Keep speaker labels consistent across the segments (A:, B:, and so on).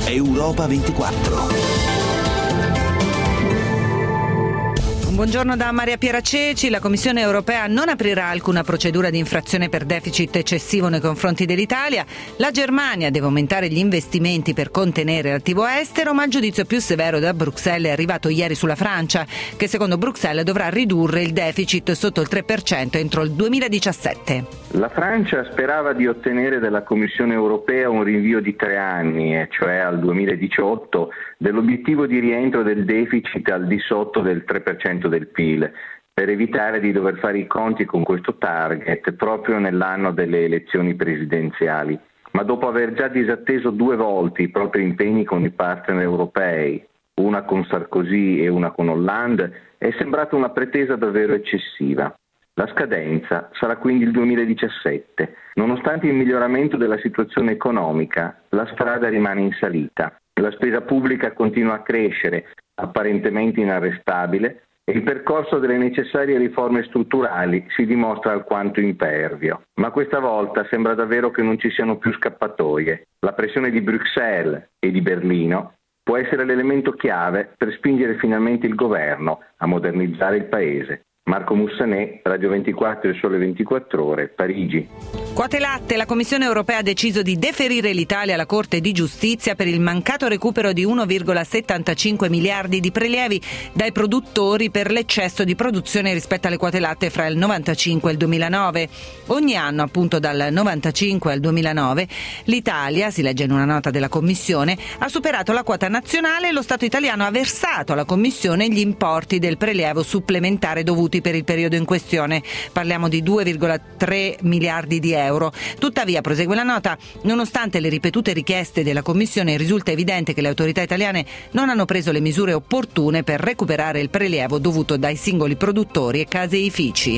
A: Europa 24.
B: Buongiorno da Maria Piera Ceci. La Commissione europea non aprirà alcuna procedura di infrazione per deficit eccessivo nei confronti dell'Italia. La Germania deve aumentare gli investimenti per contenere l'attivo estero, ma il giudizio più severo da Bruxelles è arrivato ieri sulla Francia, che secondo Bruxelles dovrà ridurre il deficit sotto il 3% entro il 2017.
C: La Francia sperava di ottenere dalla Commissione europea un rinvio di 3 anni, cioè al 2018, dell'obiettivo di rientro del deficit al di sotto del 3% del PIL, per evitare di dover fare i conti con questo target proprio nell'anno delle elezioni presidenziali. Ma dopo aver già disatteso 2 volte i propri impegni con i partner europei, una con Sarkozy e una con Hollande, è sembrata una pretesa davvero eccessiva. La scadenza sarà quindi il 2017. Nonostante il miglioramento della situazione economica, la strada rimane in salita. La spesa pubblica continua a crescere, apparentemente inarrestabile, e il percorso delle necessarie riforme strutturali si dimostra alquanto impervio. Ma questa volta sembra davvero che non ci siano più scappatoie. La pressione di Bruxelles e di Berlino può essere l'elemento chiave per spingere finalmente il governo a modernizzare il paese. Marco Mussanè, Radio 24 e Sole 24 Ore, Parigi.
B: Quote latte. La Commissione europea ha deciso di deferire l'Italia alla Corte di Giustizia per il mancato recupero di 1,75 miliardi di prelievi dai produttori per l'eccesso di produzione rispetto alle quote latte fra il 95 e il 2009. Ogni anno, appunto dal 95 al 2009, l'Italia, si legge in una nota della Commissione, ha superato la quota nazionale e lo Stato italiano ha versato alla Commissione gli importi del prelievo supplementare dovuti per il periodo in questione. Parliamo di 2,3 miliardi di euro. Tuttavia, prosegue la nota, nonostante le ripetute richieste della Commissione, risulta evidente che le autorità italiane non hanno preso le misure opportune per recuperare il prelievo dovuto dai singoli produttori e caseifici.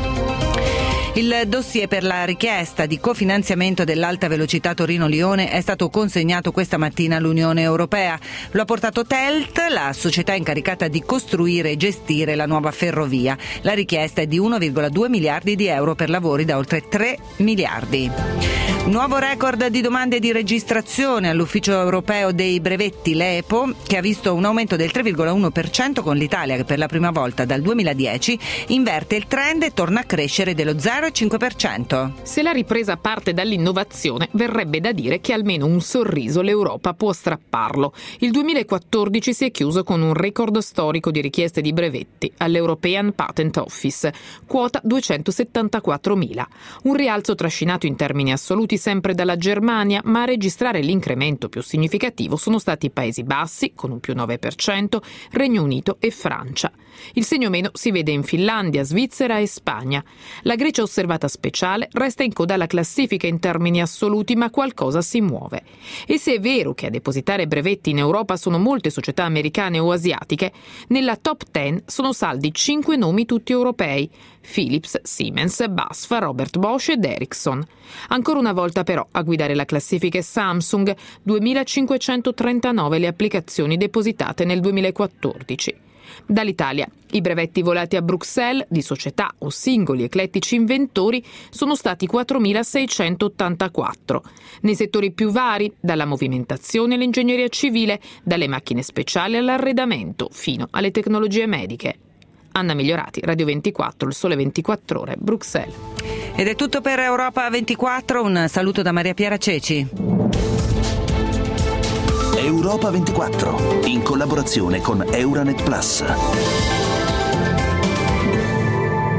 B: Il dossier per la richiesta di cofinanziamento dell'alta velocità Torino-Lione è stato consegnato questa mattina all'Unione Europea. Lo ha portato TELT, la società incaricata di costruire e gestire la nuova ferrovia. La richiesta è di 1,2 miliardi di euro per lavori da oltre 3 miliardi. Nuovo record di domande di registrazione all'Ufficio Europeo dei Brevetti, l'EPO, che ha visto un aumento del 3,1% con l'Italia, che per la prima volta dal 2010 inverte il trend e torna a crescere dello 0,5%.
D: Se la ripresa parte dall'innovazione, verrebbe da dire che almeno un sorriso l'Europa può strapparlo. Il 2014 si è chiuso con un record storico di richieste di brevetti all'European Patent Office, quota 274.000. Un rialzo trascinato in termini assoluti sempre dalla Germania, ma a registrare l'incremento più significativo sono stati i Paesi Bassi, con un più 9%, Regno Unito e Francia. Il segno meno si vede in Finlandia, Svizzera e Spagna. La Grecia osservata speciale resta in coda alla classifica in termini assoluti, ma qualcosa si muove. E se è vero che a depositare brevetti in Europa sono molte società americane o asiatiche, nella top 10 sono saldi 5 nomi tutti europei: Philips, Siemens, BASF, Robert Bosch ed Ericsson. Ancora una volta però a guidare la classifica è Samsung, 2.539 le applicazioni depositate nel 2014. Dall'Italia, i brevetti volati a Bruxelles di società o singoli eclettici inventori sono stati 4.684. Nei settori più vari, dalla movimentazione all'ingegneria civile, dalle macchine speciali all'arredamento, fino alle tecnologie mediche. Anna Migliorati, Radio 24, Il Sole 24 Ore, Bruxelles.
B: Ed è tutto per Europa 24, un saluto da Maria Piera Ceci.
A: Europa 24, in collaborazione con Euranet Plus.